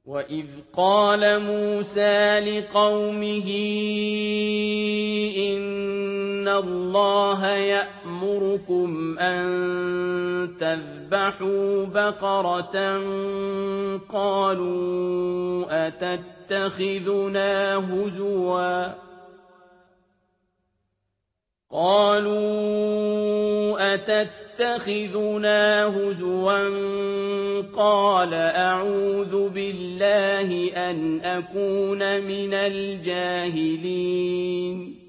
وَإِذْ قَالَ مُوسَىٰ لِقَوْمِهِ إِنَّ اللَّهَ يَأْمُرُكُمْ أَن تَذْبَحُوا بَقَرَةً قَالُوا أَتَتَّخِذُنَا هُزُوًا قَالَ أَعُوذُ بِاللَّهِ أَنْ أَكُونَ مِنَ الْجَاهِلِينَ